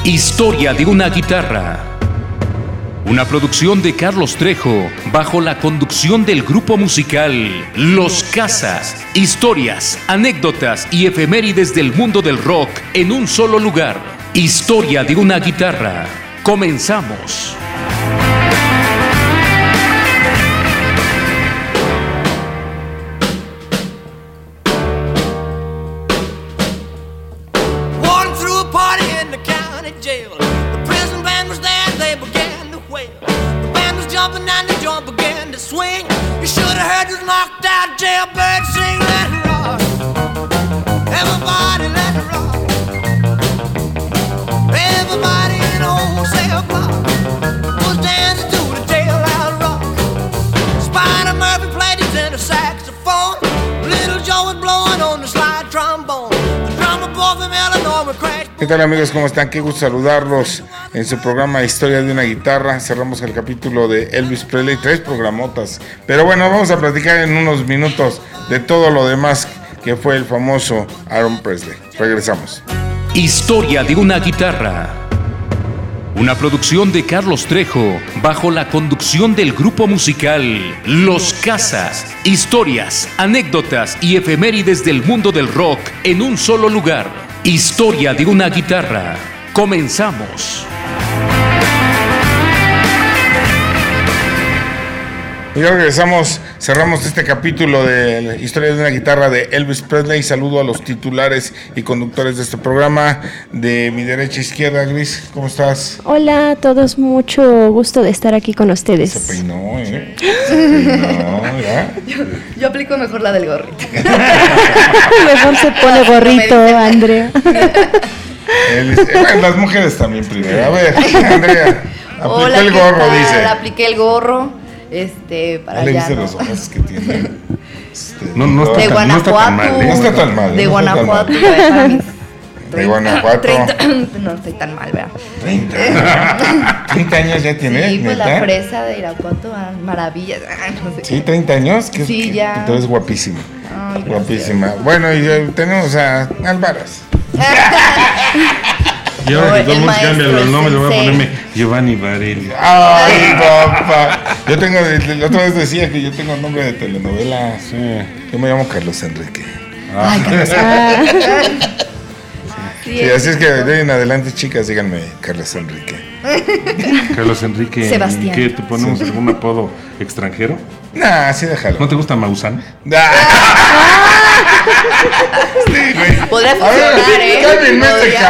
Historia de una guitarra. Una producción de Carlos Trejo bajo la conducción del grupo musical Los Casas. Historias, anécdotas y efemérides del mundo del rock en un solo lugar. Historia de una guitarra. Comenzamos. ¿Qué tal, amigos? ¿Cómo están? Qué gusto saludarlos en su programa Historia de una guitarra. Cerramos el capítulo de Elvis Presley, 3 programotas. Pero bueno, vamos a platicar en unos minutos de todo lo demás que fue el famoso Aaron Presley. Regresamos. Historia de una guitarra. Una producción de Carlos Trejo bajo la conducción del grupo musical Los Casas. Historias, anécdotas y efemérides del mundo del rock en un solo lugar. Historia de una guitarra. Comenzamos. Y ya regresamos, cerramos este capítulo de la Historia de una guitarra de Elvis Presley. Saludo a los titulares y conductores de este programa. De mi derecha a izquierda, Gris, ¿cómo estás? Hola a todos, mucho gusto de estar aquí con ustedes. Se peinó, ¿eh? Se peinó, ¿ya? Yo aplico mejor la del gorrito. Mejor se pone gorrito, Andrea. Bueno, las mujeres también primero. A ver, Andrea, aplicó Hola, el gorro, tal? dice. Apliqué el gorro. Para ¿Le allá, viste ¿no? los ojos que tiene? No está de tan mal, ¿eh? No está tan mal. De no Guanajuato. De Guanajuato. 30, no estoy tan mal, ¿verdad? 30 años ya tiene. Sí, pues ¿neta? la fresa de Irapuato, maravillas. No sé. Sí, 30 años. Sí, ya. Entonces guapísima. Ay, Guapísima. Bueno, y tenemos a Álvaras. Y ahora que todo el mundo maestro, cambia los nombres, voy a sensei. ponerme Giovanni Varelli. Ay, papá. Yo tengo, la otra vez decía que yo tengo nombre de telenovela. Sí. Yo me llamo Carlos Enrique. Sí, Sí, así es que de ahí en adelante, chicas, díganme Carlos Enrique. Carlos Enrique. Sebastián. ¿Qué? ¿Te ponemos algún apodo extranjero? Nah, sí déjalo. ¿No te gusta Maussan? Sí, güey. Podría A ver, funcionar, ¿eh? Cámbienme este Podría.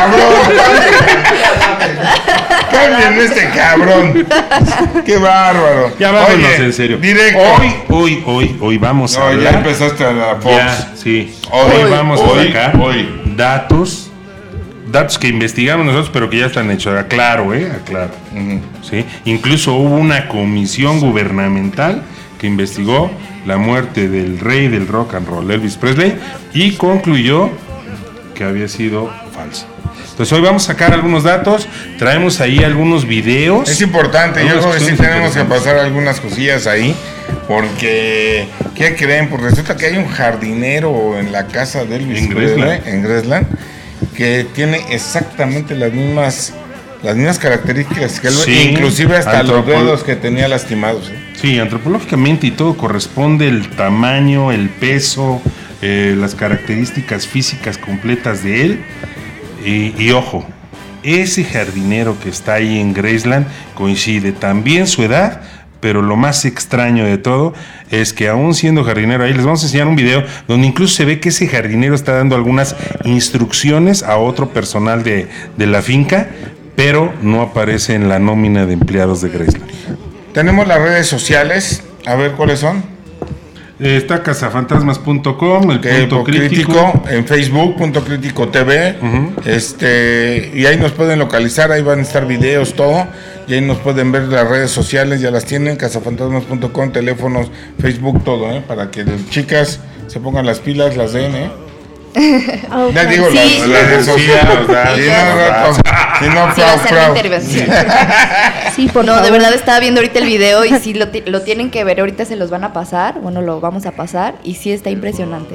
cabrón. Cámbienme este cabrón. Qué bárbaro. Ya vámonos, Oye, en serio. Directo. Hoy vamos a No, ya hablar. empezaste a la Fox. Ya, sí. Hoy, Hoy vamos a sacar hoy. datos que investigamos nosotros, pero que ya están hechos. Aclaro, aclaro. ¿Sí? Incluso hubo una comisión gubernamental que investigó la muerte del rey del rock and roll, Elvis Presley, y concluyó que había sido falsa. Entonces hoy vamos a sacar algunos datos, traemos ahí algunos videos. Es importante, yo Algunas creo que sí cuestiones tenemos que interesantes. pasar algunas cosillas ahí, porque, ¿qué creen? Pues resulta que hay un jardinero en la casa de Elvis En Presley, Graceland. en Graceland, que tiene exactamente las mismas características que él, Sí, inclusive hasta los antropol- dedos que tenía lastimados. Sí, antropológicamente y todo corresponde el tamaño, el peso, las características físicas completas de él. Y ojo, ese jardinero que está ahí en Graceland coincide también su edad, pero lo más extraño de todo es que aún siendo jardinero, ahí les vamos a enseñar un video donde incluso se ve que ese jardinero está dando algunas instrucciones a otro personal de la finca, pero no aparece en la nómina de empleados de Graceland. Tenemos las redes sociales, a ver cuáles son. Está cazafantasmas.com, el punto crítico. En Facebook, Punto Crítico TV. Y ahí nos pueden localizar, ahí van a estar videos, todo. Y ahí nos pueden ver las redes sociales, ya las tienen, cazafantasmas.com, teléfonos, Facebook, todo, para que las chicas se pongan las pilas, las den, Ya digo, Sí. las redes sociales. Si no, Sí va a ser la intervención. Sí, por No, favor. de verdad estaba viendo ahorita el video y sí lo tienen que ver, ahorita se los van a pasar, bueno, lo vamos a pasar y sí está impresionante.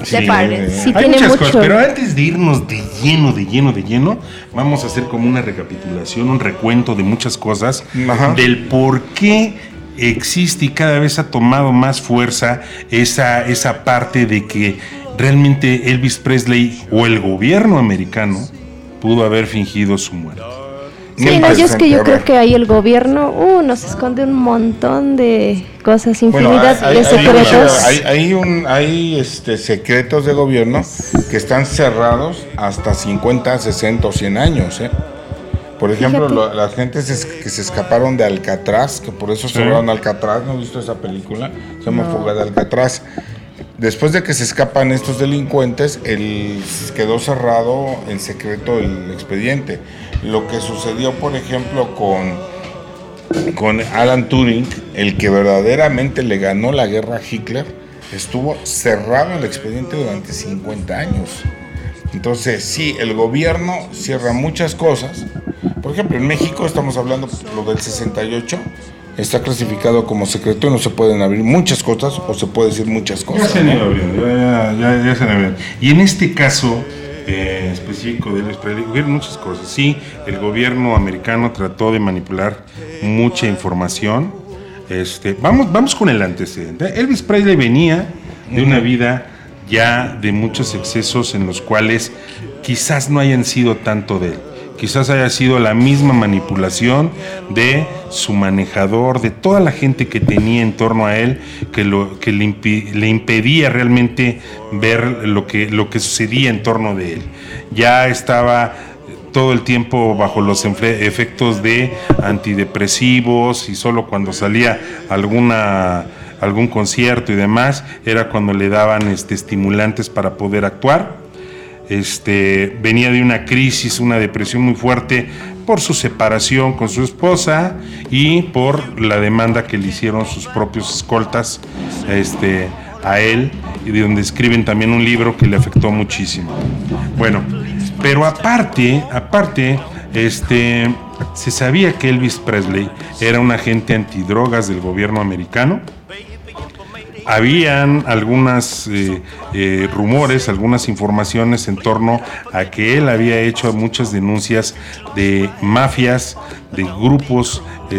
de padres. Sí, Hay tiene muchas mucho. cosas, pero antes de irnos de lleno, vamos a hacer como una recapitulación, un recuento de muchas cosas, Ajá. del por qué existe y cada vez ha tomado más fuerza esa parte de que realmente Elvis Presley o el gobierno americano pudo haber fingido su muerte. Sí, Muy no, yo es que yo interesante, a creo ver. que ahí el gobierno nos esconde un montón de cosas, Bueno, infinidad de secretos. hay secretos de gobierno que están cerrados hasta 50, 60 o 100 años, ¿eh? Por ejemplo, Fíjate. las gentes que se escaparon de Alcatraz, que por eso cerraron Alcatraz, ¿no has visto esa película? Se llama Fuga de Alcatraz. Después de que se escapan estos delincuentes, quedó cerrado en secreto el expediente. Lo que sucedió, por ejemplo, con Alan Turing, el que verdaderamente le ganó la guerra a Hitler, estuvo cerrado el expediente durante 50 años. Entonces, sí, el gobierno cierra muchas cosas. Por ejemplo, en México estamos hablando lo del 68, está clasificado como secreto y no se pueden abrir muchas cosas o se puede decir muchas Ya cosas. se han ¿no? ido abriendo, ya se han ido abriendo. Y en este caso específico de Elvis Presley, hubieron muchas cosas. Sí, el gobierno americano trató de manipular mucha información. Vamos con el antecedente. Elvis Presley venía de una vida ya de muchos excesos en los cuales quizás no hayan sido tanto de él. Quizás haya sido la misma manipulación de su manejador, de toda la gente que tenía en torno a él, que le impedía realmente ver lo que sucedía en torno de él. Ya estaba todo el tiempo bajo los efectos de antidepresivos y solo cuando salía algún concierto y demás era cuando le daban estimulantes para poder actuar. Venía de una crisis, una depresión muy fuerte por su separación con su esposa y por la demanda que le hicieron sus propios escoltas a él, y de donde escriben también un libro que le afectó muchísimo. Bueno, pero aparte, se sabía que Elvis Presley era un agente antidrogas del gobierno americano. Habían algunos rumores, algunas informaciones en torno a que él había hecho muchas denuncias de mafias, de grupos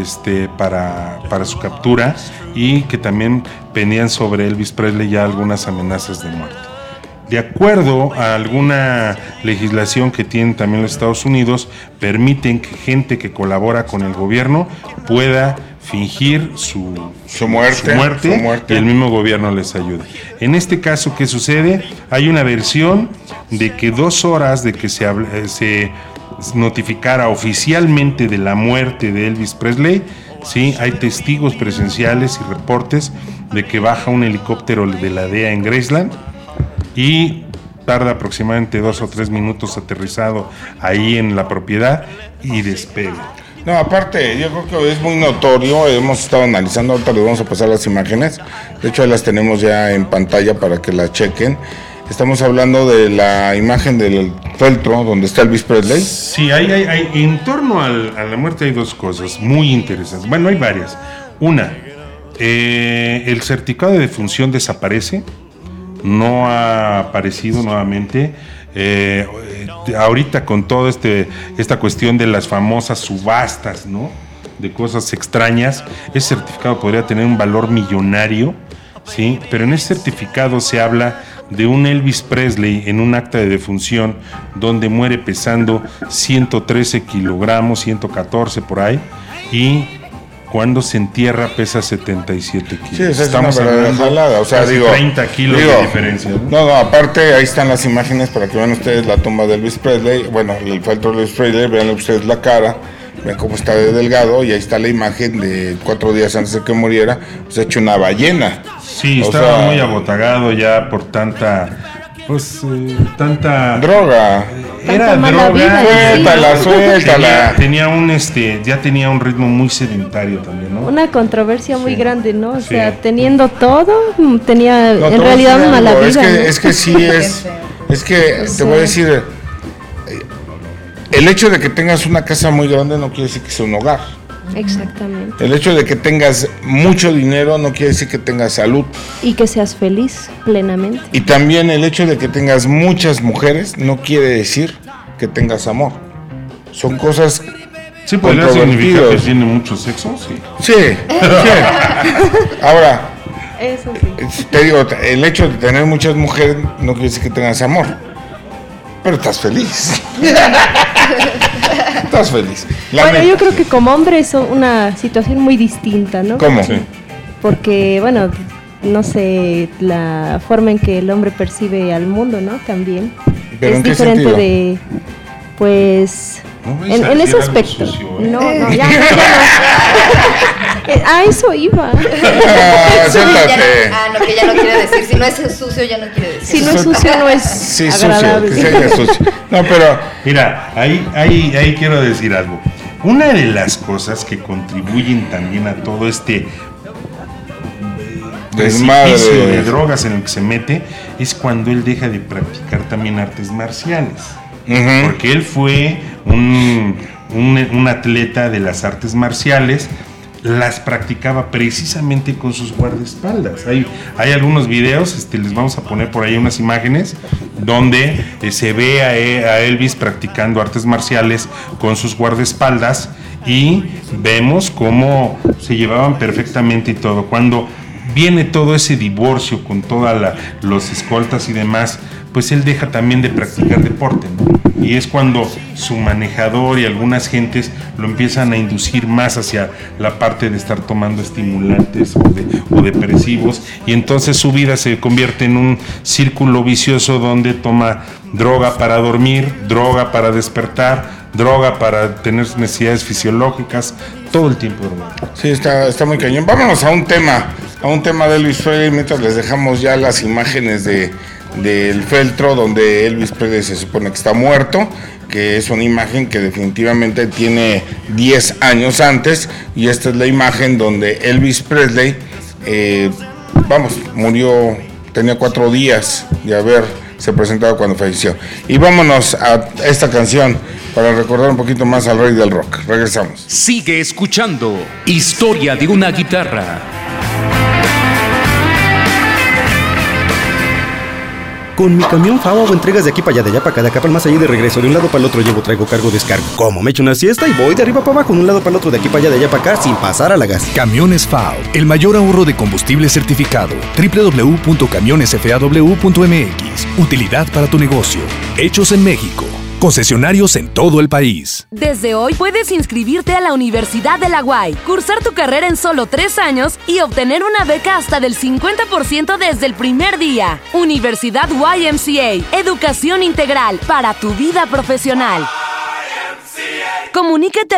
para su captura, y que también pendían sobre Elvis Presley ya algunas amenazas de muerte. De acuerdo a alguna legislación que tienen también los Estados Unidos, permiten que gente que colabora con el gobierno pueda fingir su muerte y el mismo gobierno les ayuda. En este caso, ¿qué sucede? Hay una versión de que 2 horas de que se notificara oficialmente de la muerte de Elvis Presley, sí, hay testigos presenciales y reportes de que baja un helicóptero de la DEA en Graceland y tarda aproximadamente 2 o 3 minutos aterrizado ahí en la propiedad y despega. No, aparte, yo creo que es muy notorio, hemos estado analizando, ahorita les vamos a pasar las imágenes, de hecho las tenemos ya en pantalla para que las chequen. Estamos hablando de la imagen del feltro donde está Elvis Presley. Sí, hay en torno a la muerte hay 2 cosas muy interesantes. Bueno, hay varias. Una, el certificado de defunción desaparece, no ha aparecido nuevamente. Ahorita con toda esta cuestión de las famosas subastas, ¿no?, de cosas extrañas, ese certificado podría tener un valor millonario, ¿sí? Pero en ese certificado se habla de un Elvis Presley en un acta de defunción donde muere pesando 113 kilogramos, 114 por ahí, y cuando se entierra pesa 77 kilos. Sí, esa es una verdadera jalada, o sea, casi digo, 30 kilos de diferencia, ¿no? No, aparte ahí están las imágenes para que vean ustedes la tumba de Elvis Presley, bueno, el feltro de Elvis Presley, vean ustedes la cara, vean cómo está de delgado, y ahí está la imagen de 4 días antes de que muriera, pues hecho una ballena. Sí, O estaba sea, muy abotagado ya por tanta droga. Era Tanta mala droga. vida, Suéltala. Tenía ya tenía un ritmo muy sedentario también, ¿no? Una controversia muy grande, ¿no? O Sí. sea, teniendo todo, tenía No, en te voy a realidad decir una mala algo, vida. ¿no? es que sí es que te voy a decir, el hecho de que tengas una casa muy grande no quiere decir que sea un hogar. Exactamente. El hecho de que tengas mucho dinero no quiere decir que tengas salud. Y que seas feliz plenamente. Y también el hecho de que tengas muchas mujeres no quiere decir que tengas amor. Son cosas Sí, podría significar que controvertidas. tiene mucho sexo, sí. Sí. Ahora, Eso sí. te digo, el hecho de tener muchas mujeres no quiere decir que tengas amor. Pero estás feliz. Estás feliz. La Bueno, neta. yo creo que como hombre es una situación muy distinta, ¿no? ¿Cómo? Sí. Porque, bueno, no sé, la forma en que el hombre percibe al mundo, ¿no? También. ¿Pero es en qué diferente sentido? de, pues, No vais a en ese decir algo aspecto. sucio, ¿eh? No, ya no. A eso iba. Ah, siéntate. No, que ya no quiere decir. Si no es sucio, ya no quiere decir. Si no es sucio, no es Sí, sucio, agradable. que se haya sucio. No, pero Mira, ahí quiero decir algo. Una de las cosas que contribuyen también a todo este Desmadre. precipicio de drogas en el que se mete es cuando él deja de practicar también artes marciales. Ujú. Porque él fue un atleta de las artes marciales, las practicaba precisamente con sus guardaespaldas. Hay algunos videos, les vamos a poner por ahí unas imágenes, donde se ve a Elvis practicando artes marciales con sus guardaespaldas y vemos cómo se llevaban perfectamente y todo. Cuando viene todo ese divorcio con todos los escoltas y demás, pues él deja también de practicar deporte, ¿no? Y es cuando su manejador y algunas gentes lo empiezan a inducir más hacia la parte de estar tomando estimulantes o depresivos, y entonces su vida se convierte en un círculo vicioso donde toma droga para dormir, droga para despertar, droga para tener necesidades fisiológicas, todo el tiempo drogado. sí, está muy cañón. Vámonos a un tema de Elvis Presley, mientras les dejamos ya las imágenes del feltro donde Elvis Presley se supone que está muerto, que es una imagen que definitivamente tiene 10 años antes, y esta es la imagen donde Elvis Presley, murió, tenía 4 días de haberse presentado cuando falleció. Y vámonos a esta canción para recordar un poquito más al rey del rock. Regresamos. Sigue escuchando Historia de una guitarra. Con mi camión FAO hago entregas de aquí para allá, de allá para acá, de acá para el más allá y de regreso. De un lado para el otro llevo, traigo, cargo, descargo. Como me echo una siesta y voy de arriba para abajo, de un lado para el otro, de aquí para allá, de allá para acá, sin pasar a la gas. Camiones FAO, el mayor ahorro de combustible certificado. www.camionesfaw.mx. Utilidad para tu negocio. Hechos en México. Concesionarios en todo el país. Desde hoy puedes inscribirte a la Universidad de la UAY, cursar tu carrera en solo 3 años y obtener una beca hasta del 50% desde el primer día. Universidad YMCA, educación integral para tu vida profesional. Comunícate al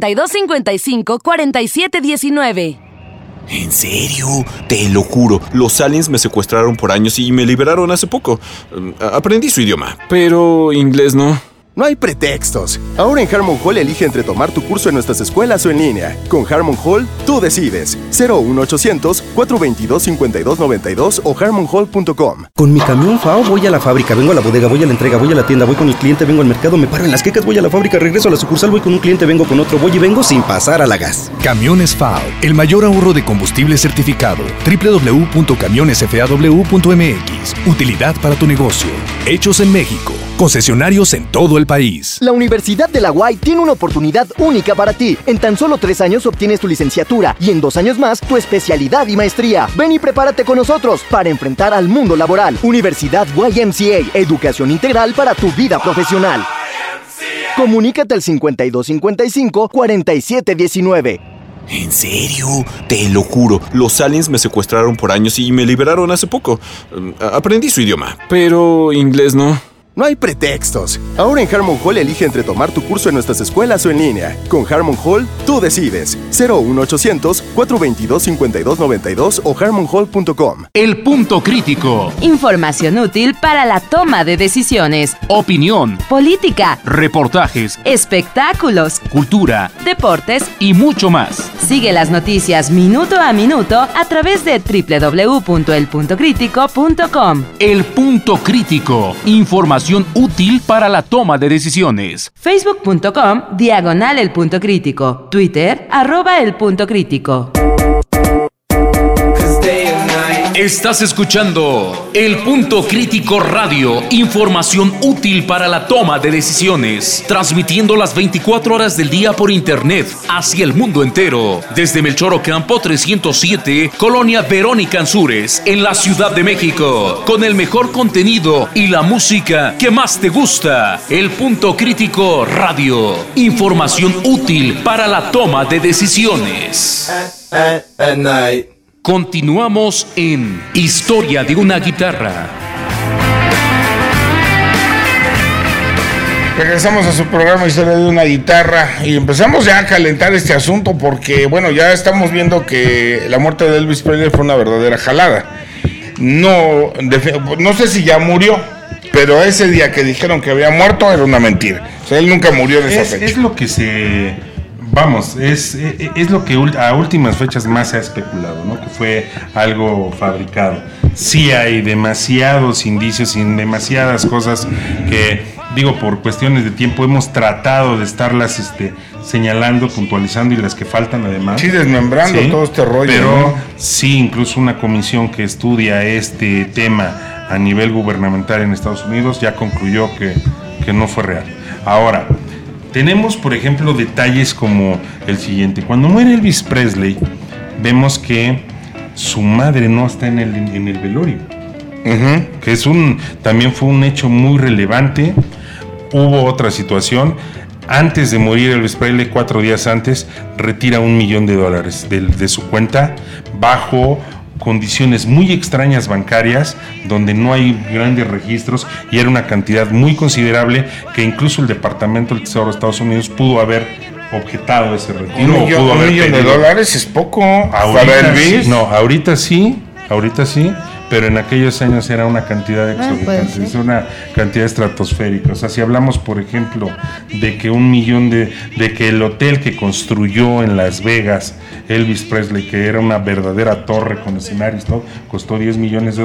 5255-4719. ¿En serio? Te lo juro, los aliens me secuestraron por años y me liberaron hace poco. Aprendí su idioma, pero inglés no. No hay pretextos. Ahora en Harmon Hall elige entre tomar tu curso en nuestras escuelas o en línea. Con Harmon Hall, tú decides. 01800-422-5292 o harmonhall.com. Con mi camión FAO voy a la fábrica, vengo a la bodega, voy a la entrega, voy a la tienda, voy con el cliente, vengo al mercado, me paro en las quecas, voy a la fábrica, regreso a la sucursal, voy con un cliente, vengo con otro, voy y vengo sin pasar a la gas. Camiones FAO, el mayor ahorro de combustible certificado. www.camionesfaw.mx. Utilidad para tu negocio. Hechos en México. Concesionarios en todo el país. La Universidad de la UAY tiene una oportunidad única para ti. En tan solo 3 años obtienes tu licenciatura y en 2 años más tu especialidad y maestría. Ven y prepárate con nosotros para enfrentar al mundo laboral. Universidad YMCA, educación integral para tu vida profesional. Comunícate al 5255-4719. ¿En serio? Te lo juro, los aliens me secuestraron por años y me liberaron hace poco. Aprendí su idioma, pero inglés no. No hay pretextos. Ahora en Harmon Hall elige entre tomar tu curso en nuestras escuelas o en línea. Con Harmon Hall, tú decides. 01800-422-5292 o harmonhall.com. El punto crítico. Información útil para la toma de decisiones. Opinión. Política. Reportajes. Espectáculos. Cultura. Deportes. Y mucho más. Sigue las noticias minuto a minuto a través de www.elpuntocritico.com. El punto crítico. Información información útil para la toma de decisiones. Facebook.com/El Punto Crítico. Twitter @El Punto Crítico. Estás escuchando El Punto Crítico Radio, información útil para la toma de decisiones, transmitiendo las 24 horas del día por internet hacia el mundo entero, desde Melchor Ocampo 307, Colonia Verónica Ansúrez, en la Ciudad de México, con el mejor contenido y la música que más te gusta. El Punto Crítico Radio, información útil para la toma de decisiones. At night. Continuamos en Historia de una Guitarra. Regresamos a su programa Historia de una Guitarra y empezamos ya a calentar este asunto porque, bueno, ya estamos viendo que la muerte de Elvis Presley fue una verdadera jalada. No sé si ya murió, pero ese día que dijeron que había muerto era una mentira. O sea, él nunca murió de esa fecha. Es lo que se... Vamos, es lo que a últimas fechas más se ha especulado, ¿no? Que fue algo fabricado. Sí hay demasiados indicios y demasiadas cosas que, digo, por cuestiones de tiempo hemos tratado de estarlas señalando, puntualizando, y las que faltan además. Sí, desmembrando todo este rollo. Pero ¿no? Sí, incluso una comisión que estudia este tema a nivel gubernamental en Estados Unidos ya concluyó que no fue real. Ahora, tenemos, por ejemplo, detalles como el siguiente. Cuando muere Elvis Presley, vemos que su madre no está en el velorio. Uh-huh. Que también fue un hecho muy relevante. Hubo otra situación. Antes de morir Elvis Presley, 4 días antes, retira $1 millón de su cuenta bajo condiciones muy extrañas bancarias, donde no hay grandes registros, y era una cantidad muy considerable que incluso el Departamento del Tesoro de Estados Unidos pudo haber objetado ese retiro. ¿Un millón de dólares es poco para Elvis? No, ahorita sí, pero en aquellos años era una cantidad exorbitante, es una cantidad estratosférica. O sea, si hablamos, por ejemplo, de que $1 millón de que el hotel que construyó en Las Vegas Elvis Presley, que era una verdadera torre con escenarios, todo, costó $10 millones,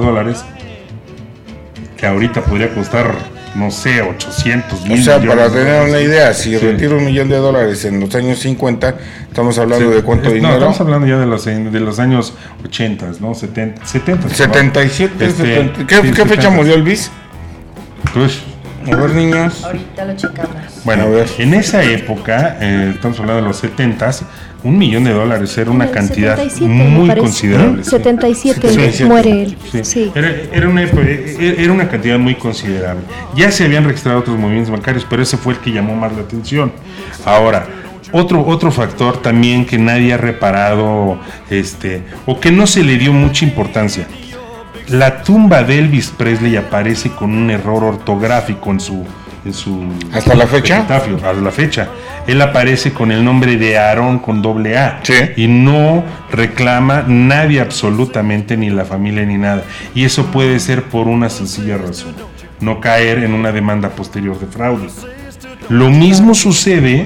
que ahorita podría costar, no sé, 800 mil. O sea, para tener una idea, si retiro $1 millón en los años 50, estamos hablando de cuánto dinero. No, estamos hablando ya de los años 80, ¿no? 70. 77, 70. ¿Qué fecha murió Elvis? Pues, a ver, niños. Ahorita lo checamos. Bueno, en esa época, estamos hablando de los 70s, $1 millón era una cantidad 77, muy considerable. 77 muere él. Sí. Era una cantidad muy considerable. Ya se habían registrado otros movimientos bancarios, pero ese fue el que llamó más la atención. Ahora, otro factor también que nadie ha reparado, o que no se le dio mucha importancia. La tumba de Elvis Presley aparece con un error ortográfico en su ¿hasta la fecha? Epitafio, hasta la fecha. Él aparece con el nombre de Aarón con AA. Sí. Y no reclama nadie absolutamente, ni la familia ni nada. Y eso puede ser por una sencilla razón: no caer en una demanda posterior de fraude. Lo mismo sucede.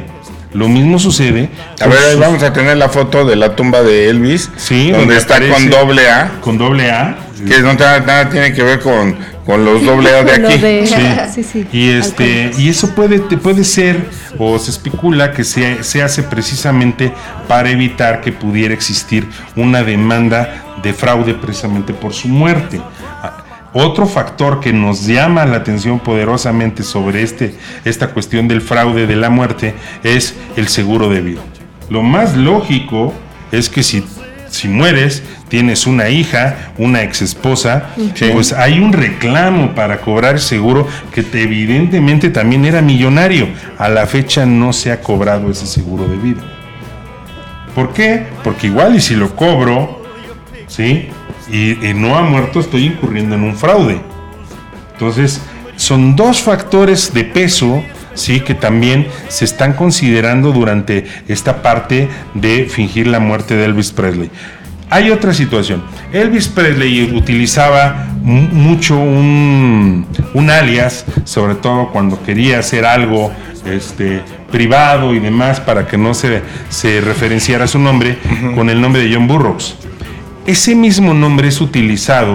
A ver, ahí vamos a tener la foto de la tumba de Elvis, sí, donde está con AA. Con AA. Que no nada tiene que ver con los AA de aquí. Sí. Y eso puede ser, o se especula que se hace precisamente para evitar que pudiera existir una demanda de fraude precisamente por su muerte. Otro factor que nos llama la atención poderosamente sobre esta cuestión del fraude de la muerte es el seguro de vida. Lo más lógico es que si mueres, tienes una hija, una exesposa, pues hay un reclamo para cobrar seguro que evidentemente también era millonario. A la fecha no se ha cobrado ese seguro de vida. ¿Por qué? Porque igual y si lo cobro, ¿sí?, y no ha muerto, estoy incurriendo en un fraude. Entonces, son dos factores de peso, sí, que también se están considerando durante esta parte de fingir la muerte de Elvis Presley. Hay otra situación. Elvis Presley utilizaba mucho un alias, sobre todo cuando quería hacer algo privado y demás, para que no se referenciara su nombre, con el nombre de John Burroughs. Ese mismo nombre es utilizado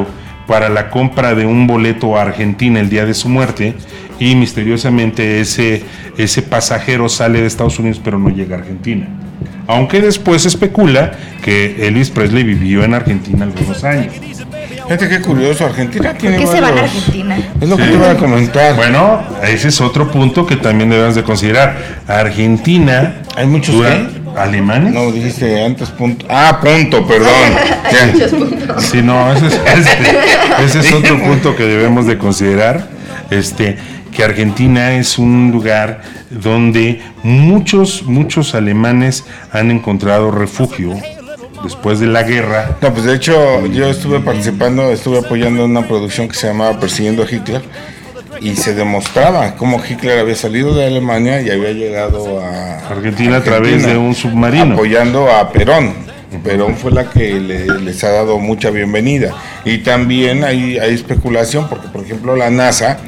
para la compra de un boleto a Argentina el día de su muerte, y misteriosamente ese pasajero sale de Estados Unidos pero no llega a Argentina. Aunque después se especula que Elvis Presley vivió en Argentina algunos años. Fíjate qué curioso, Argentina tiene ¿Por qué se van a Argentina? Es lo que te iba a comentar. Bueno, ese es otro punto que también debemos de considerar. Argentina... ¿Hay muchos alemanes? No, dijiste antes punto. Ah, punto, perdón. Sí, no, ese es otro punto que debemos de considerar. Que Argentina es un lugar donde muchos alemanes han encontrado refugio después de la guerra. No, pues de hecho yo estuve apoyando en una producción que se llamaba Persiguiendo a Hitler, y se demostraba cómo Hitler había salido de Alemania y había llegado a Argentina a través de un submarino, apoyando a Perón. Perón fue la que les ha dado mucha bienvenida. Y también hay especulación porque, por ejemplo, la NASA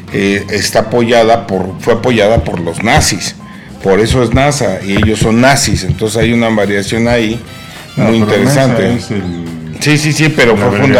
fue apoyada por los nazis. Por eso es NASA y ellos son nazis. Entonces hay una variación ahí muy interesante. Sí, pero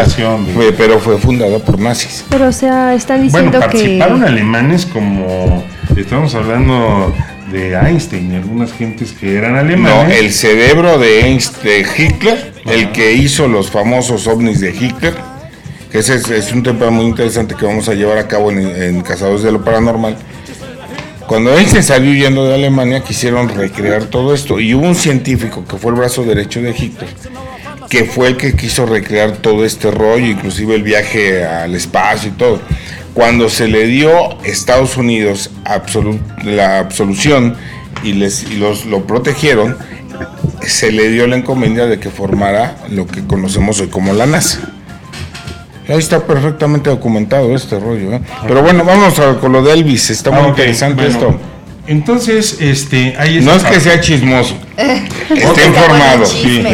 fue fundada por nazis. Pero, o sea, están diciendo que... participaron alemanes, como estamos hablando de Einstein y algunas gentes que eran alemanes. No, el cerebro de Hitler, el que hizo los famosos ovnis de Hitler, que ese es un tema muy interesante que vamos a llevar a cabo en Cazadores de lo Paranormal. Cuando Einstein salió huyendo de Alemania, quisieron recrear todo esto, y hubo un científico que fue el brazo derecho de Hitler, que fue el que quiso recrear todo este rollo, inclusive el viaje al espacio y todo. Cuando se le dio a Estados Unidos la absolución y lo protegieron, se le dio la encomienda de que formara lo que conocemos hoy como la NASA. Ahí está perfectamente documentado este rollo, ¿eh? Pero bueno, vamos con lo de Elvis, está muy interesante esto. Entonces, ahí no es que sea chismoso, está informado,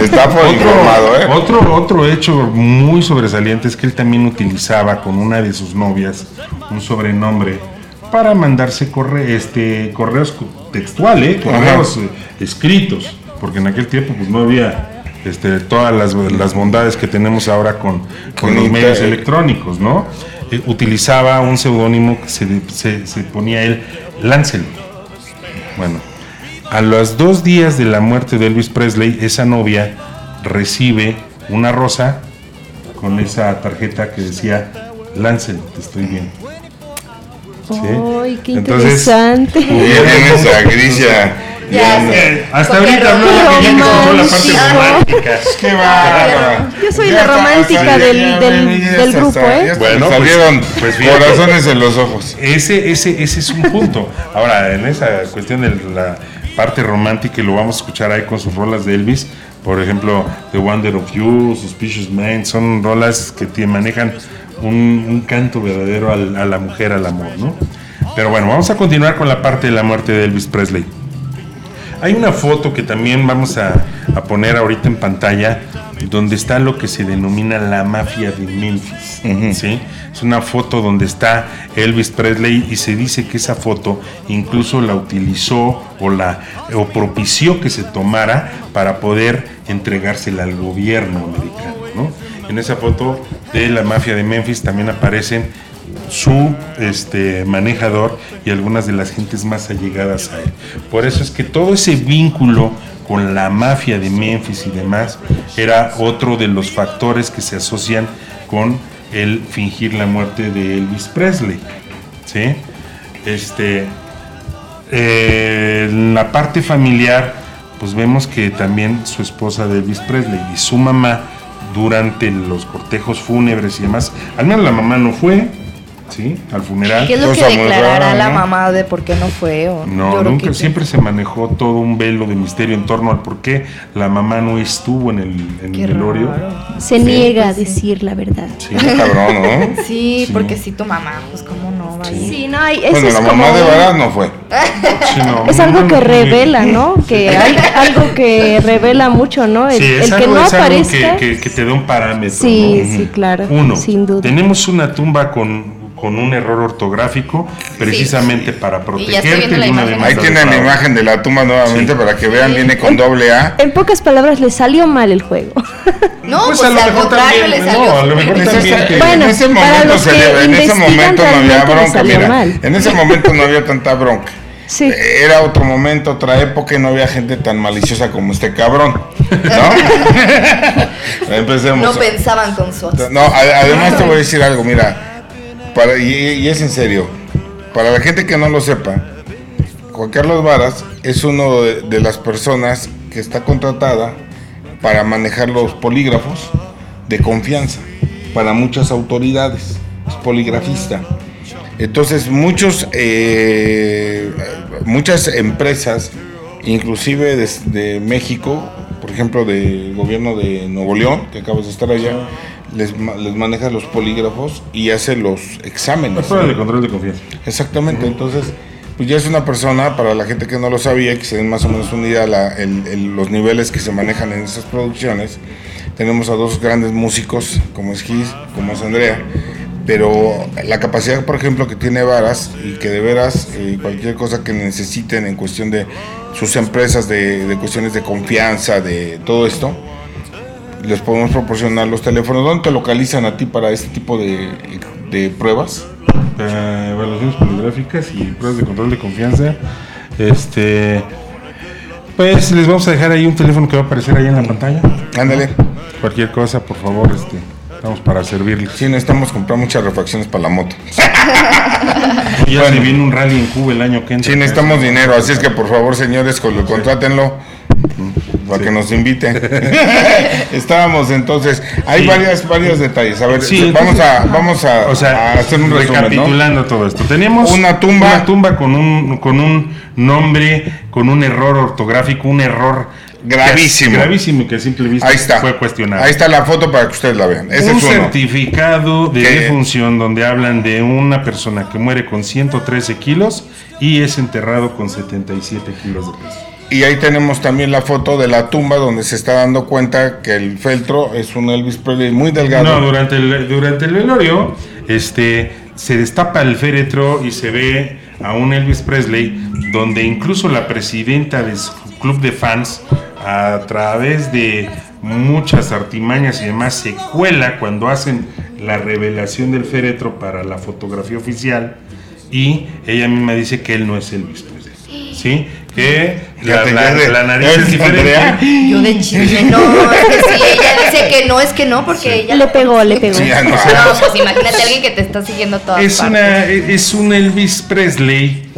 informado, Otro hecho muy sobresaliente es que él también utilizaba con una de sus novias un sobrenombre para mandarse correos textuales, correos escritos, porque en aquel tiempo pues no había todas las bondades que tenemos ahora con los medios electrónicos, ¿no? Utilizaba un seudónimo que se ponía él, Lancelot. Bueno, a los 2 días de la muerte de Elvis Presley, esa novia recibe una rosa con esa tarjeta que decía Lancelot, estoy bien. ¿Sí? ¡Ay, qué interesante! Esa Grisia. Hasta ahorita no, que ya escuchó la parte romántica. ¡Qué bárbaro! Yo soy la romántica del grupo, ¿eh? Bueno, salieron corazones en los ojos. Ese es un punto. Ahora, en esa cuestión de la parte romántica, y lo vamos a escuchar ahí con sus rolas de Elvis, por ejemplo, The Wonder of You, Suspicious Man, son rolas que te manejan un canto verdadero a la mujer, al amor, ¿no? Pero bueno, vamos a continuar con la parte de la muerte de Elvis Presley. Hay una foto que también vamos a poner ahorita en pantalla, donde está lo que se denomina la mafia de Memphis, ¿sí? Es una foto donde está Elvis Presley, y se dice que esa foto incluso la utilizó o propició que se tomara para poder entregársela al gobierno americano, ¿no? En esa foto de la mafia de Memphis también aparecen su manejador y algunas de las gentes más allegadas a él. Por eso es que todo ese vínculo con la mafia de Memphis y demás era otro de los factores que se asocian con el fingir la muerte de Elvis Presley, ¿sí? En la parte familiar, pues vemos que también su esposa de Elvis Presley y su mamá, durante los cortejos fúnebres y demás, al menos la mamá no fue, ¿sí?, al funeral. ¿Qué es lo que declarará la mamá de por qué no fue? No, nunca, siempre se manejó todo un velo de misterio en torno al por qué la mamá no estuvo en el velorio. Se niega a decir la verdad. Sí, cabrón, ¿no? Sí, porque si tu mamá, pues cómo no va a ir. Sí, no, eso bueno, es la como mamá de verdad no fue. Sí, no, es algo que revela, ¿no? Que hay algo que revela mucho, ¿no? El que no aparezca. Que te da un parámetro. Sí, ¿no? sí, claro. Uno, sin duda. Tenemos una tumba con con un error ortográfico, precisamente para protegerte de una demanda. Ahí tienen la imagen de la tumba nuevamente para que vean, viene con doble A. En pocas palabras, le salió mal el juego. No, pues a lo mejor también, a lo mejor también. Bueno, en ese momento no había bronca, mira. En ese momento no había tanta bronca. Sí. Era otro momento, otra época y no había gente tan maliciosa como este cabrón, ¿no? Empecemos. No pensaban con su... No, además te voy a decir algo, mira, y es en serio, para la gente que no lo sepa, Juan Carlos Varas es uno de las personas que está contratada para manejar los polígrafos de confianza para muchas autoridades, es poligrafista. Entonces muchas empresas, inclusive de México, por ejemplo del gobierno de Nuevo León, que acabas de estar allá, les maneja los polígrafos y hace los exámenes. La prueba de control de confianza. Exactamente, entonces pues ya es una persona, para la gente que no lo sabía, que se den más o menos una idea los niveles que se manejan en esas producciones. Tenemos a dos grandes músicos, como es Gis, como es Andrea, pero la capacidad, por ejemplo, que tiene Varas, y que de veras cualquier cosa que necesiten en cuestión de sus empresas, de cuestiones de confianza, de todo esto, les podemos proporcionar los teléfonos. ¿Dónde te localizan a ti para este tipo de pruebas? Evaluaciones poligráficas y pruebas de control de confianza. Pues les vamos a dejar ahí un teléfono que va a aparecer ahí en la pantalla. Ándale. Cualquier cosa, por favor, estamos para servirles. Sí, necesitamos comprar muchas refacciones para la moto. Ya se viene un rally en Cuba el año que entra. Sí, necesitamos dinero, así es que por favor, señores, contrátenlo para que nos inviten. Estábamos entonces, hay varios detalles. A ver, vamos a hacer un resumen, recapitulando, ¿no? Todo esto. Tenemos una tumba con un nombre, con un error ortográfico, un error gravísimo que a simple vista fue cuestionado. Ahí está la foto para que ustedes la vean. Un certificado de defunción donde hablan de una persona que muere con 113 kilos y es enterrado con 77 kilos de peso. Y ahí tenemos también la foto de la tumba donde se está dando cuenta que el feltro es un Elvis Presley muy delgado. No, durante el velorio se destapa el féretro y se ve a un Elvis Presley donde incluso la presidenta de su club de fans, a través de muchas artimañas y demás, se cuela cuando hacen la revelación del féretro para la fotografía oficial, y ella misma dice que él no es Elvis Presley, ¿sí? Que la nariz es diferente. Yo de chile, no, es que sí, ella dice que no, es que no, porque ella le pegó. Sí, no, pues imagínate a alguien que te está siguiendo a todas partes. Es un Elvis Presley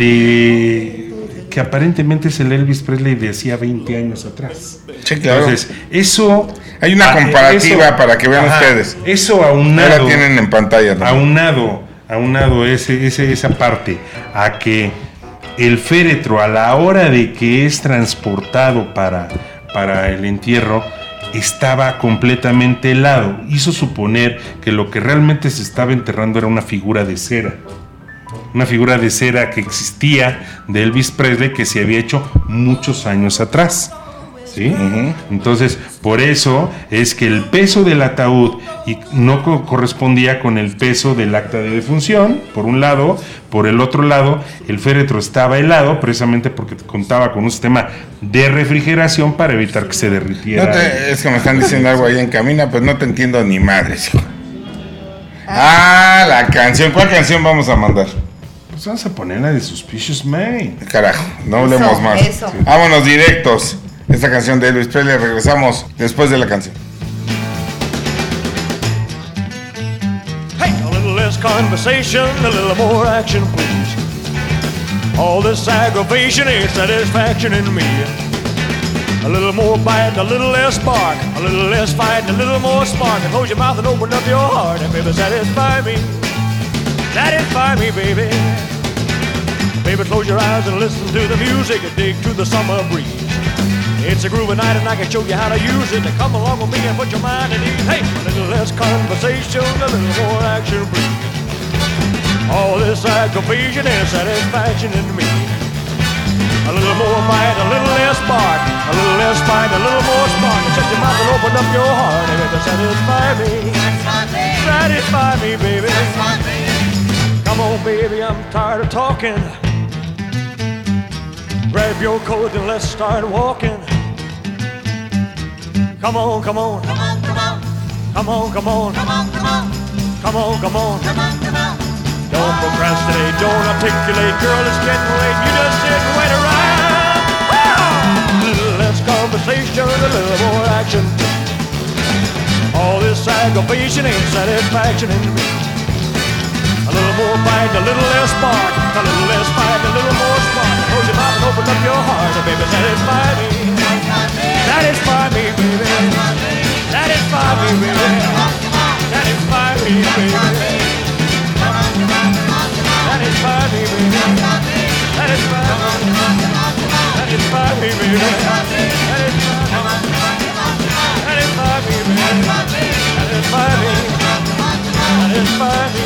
que aparentemente es el Elvis Presley de hacía 20 años atrás. Sí, claro. Entonces, eso... Hay una comparativa para que vean ustedes. Eso aunado... Ahora tienen en pantalla también. Aunado esa parte a que el féretro, a la hora de que es transportado para el entierro, estaba completamente helado. Hizo suponer que lo que realmente se estaba enterrando era una figura de cera. Una figura de cera que existía de Elvis Presley, que se había hecho muchos años atrás, ¿sí? Entonces, por eso es que el peso del ataúd no correspondía con el peso del acta de defunción, por un lado. Por el otro lado, el féretro estaba helado, precisamente porque contaba con un sistema de refrigeración para evitar que se derritiera. Es que me están diciendo algo ahí en cabina, pues no te entiendo ni madres. La canción. ¿Cuál canción vamos a mandar? Pues vamos a poner la de Suspicious Mind. Carajo, no hablemos más. Eso. Vámonos directos. Esta canción de Elvis Presley, regresamos después de la canción. Hey, a little less conversation, a little more action, please. All this aggravation ain't satisfaction in me. A little more bite, a little less bark, a little less fight, a little more spark. And close your mouth and open up your heart, and baby, satisfy me. Satisfy me, baby. Baby, close your eyes and listen to the music and dig to the summer breeze. It's a groovy night and I can show you how to use it. Come along with me and put your mind at ease. Hey, a little less conversation, a little more action, please. All this aggravation and satisfaction in me. A little more bite, a little less bark, a little less fight, a little more spark. Shut your mouth and open up your heart, and baby, satisfy me. Satisfy me, baby. Come on, baby, I'm tired of talking. Grab your coat and let's start walking. Come on, come on. Come on, come on. Come on, come on. Come on, come on. Come on, come on. Come on, come on. Don't procrastinate, don't articulate. Girl, it's getting late. You just sit and wait around. A little less conversation, a little more action. All this aggravation ain't satisfaction in me. A little more fight, a little less spark. A little less fight, a little more spark. Close your mouth and open up your heart, and baby, satisfy me. Satisfy me, baby. Satisfy me, baby. Satisfy me, baby. Satisfy me, baby. Satisfy me, baby. Satisfy me, baby. Satisfy me. Satisfy me.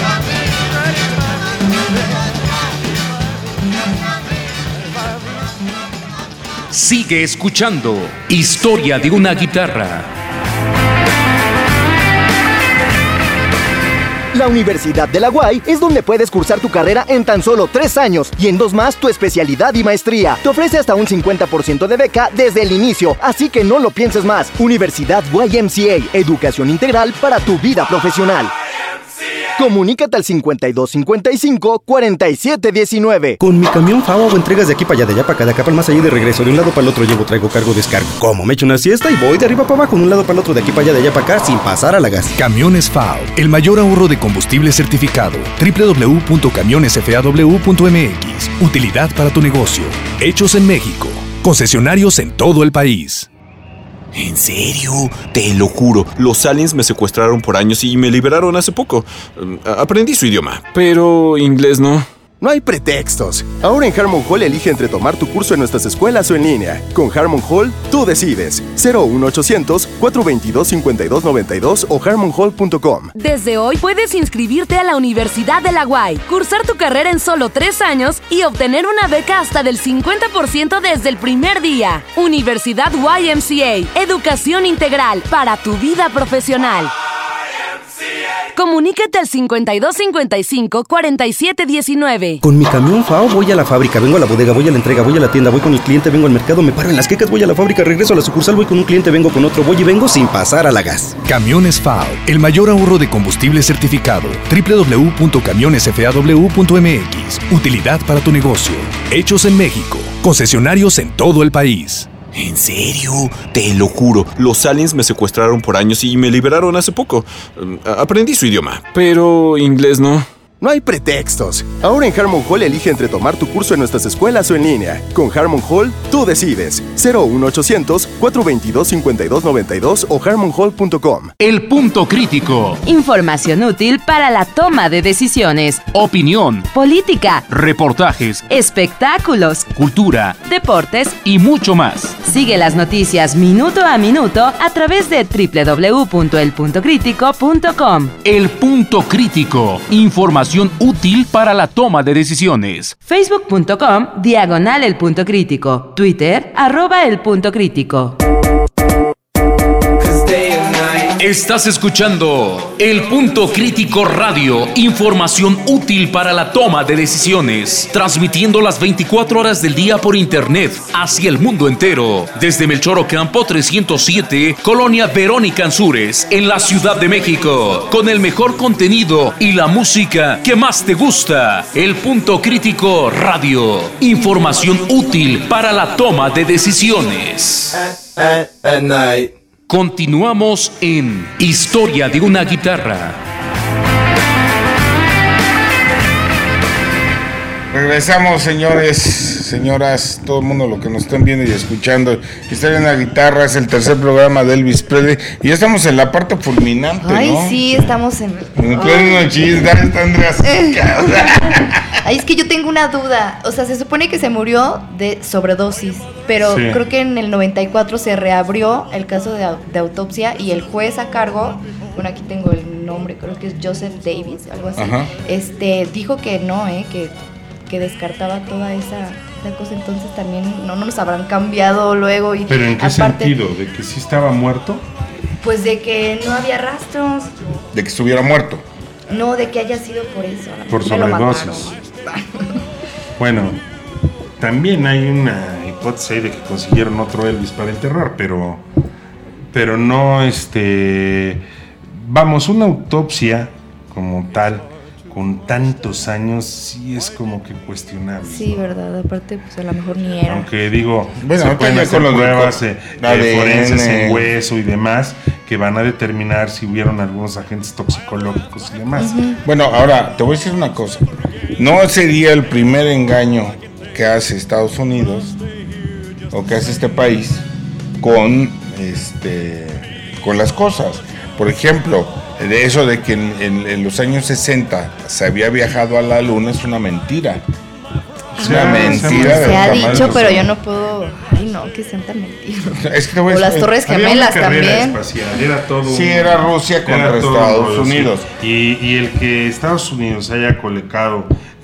Sigue escuchando Historia de una guitarra. La Universidad de la UAY es donde puedes cursar tu carrera en tan solo 3 años y en 2 más tu especialidad y maestría. Te ofrece hasta un 50% de beca desde el inicio, así que no lo pienses más. Universidad YMCA, educación integral para tu vida profesional. Comunícate al 5255-4719. Con mi camión FAO hago entregas de aquí para allá, de allá para acá, de acá para más allá y de regreso. De un lado para el otro llevo, traigo, cargo, descargo. Como me echo una siesta y voy de arriba para abajo, de un lado para el otro, de aquí para allá, de allá para acá, sin pasar a la gas. Camiones FAO, el mayor ahorro de combustible certificado. www.camionesfaw.mx. Utilidad para tu negocio. Hechos en México. Concesionarios en todo el país. ¿En serio? Te lo juro, los aliens me secuestraron por años y me liberaron hace poco. Aprendí su idioma, pero inglés no. No hay pretextos. Ahora en Harmon Hall elige entre tomar tu curso en nuestras escuelas o en línea. Con Harmon Hall, tú decides. 01800-422-5292 o harmonhall.com. Desde hoy puedes inscribirte a la Universidad de la UAY, cursar tu carrera en solo 3 años y obtener una beca hasta del 50% desde el primer día. Universidad YMCA, educación integral para tu vida profesional. Comunícate al 5255-4719. Con mi camión FAO voy a la fábrica, vengo a la bodega, voy a la entrega, voy a la tienda, voy con el cliente, vengo al mercado, me paro en las quecas, voy a la fábrica, regreso a la sucursal, voy con un cliente, vengo con otro, voy y vengo sin pasar a la gas. Camiones FAO, el mayor ahorro de combustible certificado. www.camionesfaw.mx. Utilidad para tu negocio. Hechos en México. Concesionarios en todo el país. ¿En serio? Te lo juro, los aliens me secuestraron por años y me liberaron hace poco. Aprendí su idioma, pero inglés no. No hay pretextos. Ahora en Harmon Hall elige entre tomar tu curso en nuestras escuelas o en línea. Con Harmon Hall, tú decides. 01800-422-5292 o harmonhall.com. El punto crítico. Información útil para la toma de decisiones. Opinión. Política. Reportajes. Espectáculos. Cultura. Deportes. Y mucho más. Sigue las noticias minuto a minuto a través de www.elpuntocritico.com. El punto crítico. Información útil para la toma de decisiones. Facebook.com/El Punto Crítico. Twitter @El Punto Crítico. Estás escuchando El Punto Crítico Radio, información útil para la toma de decisiones, transmitiendo las 24 horas del día por internet hacia el mundo entero, desde Melchor Ocampo 307, Colonia Verónica Ansúrez, en la Ciudad de México, con el mejor contenido y la música que más te gusta. El Punto Crítico Radio, información útil para la toma de decisiones. At night. Continuamos en Historia de una guitarra. Regresamos, señores, señoras, todo el mundo lo que nos están viendo y escuchando. Historia de una guitarra es el tercer programa de Elvis Presley y ya estamos en la parte fulminante, Ay, ¿no? sí, estamos en... pleno chisme, está Andreas. Ay, es que yo tengo una duda. O sea, se supone que se murió de sobredosis, pero Sí. creo que en el 94 se reabrió el caso de autopsia y el juez a cargo, bueno, aquí tengo el nombre, creo que es Joseph Davis, algo así. Ajá. Dijo que no, que descartaba toda esa cosa, entonces también no nos habrán cambiado luego. Y ¿Pero en qué aparte, sentido? ¿De que sí estaba muerto? Pues de que no había rastros. De que estuviera muerto. No, de que haya sido por eso. Por sobredosis. Bueno, también hay una hipótesis ahí de que consiguieron otro Elvis para enterrar, pero no, vamos, una autopsia como tal, con tantos años, sí es como que cuestionable. Sí, verdad, aparte, pues a lo mejor ni era. Aunque digo, bueno, se pueden hacer pruebas ADN, forenses en hueso y demás, que van a determinar si hubieron algunos agentes toxicológicos y demás. Bueno, ahora, te voy a decir una cosa. No sería el primer engaño que hace Estados Unidos, o que hace este país, con las cosas. Por ejemplo, de eso de que en los años 60 se había viajado a la luna es una mentira. Es una mentira. Se ha dicho, pero yo no puedo. Ay, no, que sean tan mentiras. Es que te voy a o las Torres Gemelas también. Era todo era Rusia contra Estados Unidos. Sí. Y el que Estados Unidos haya colocado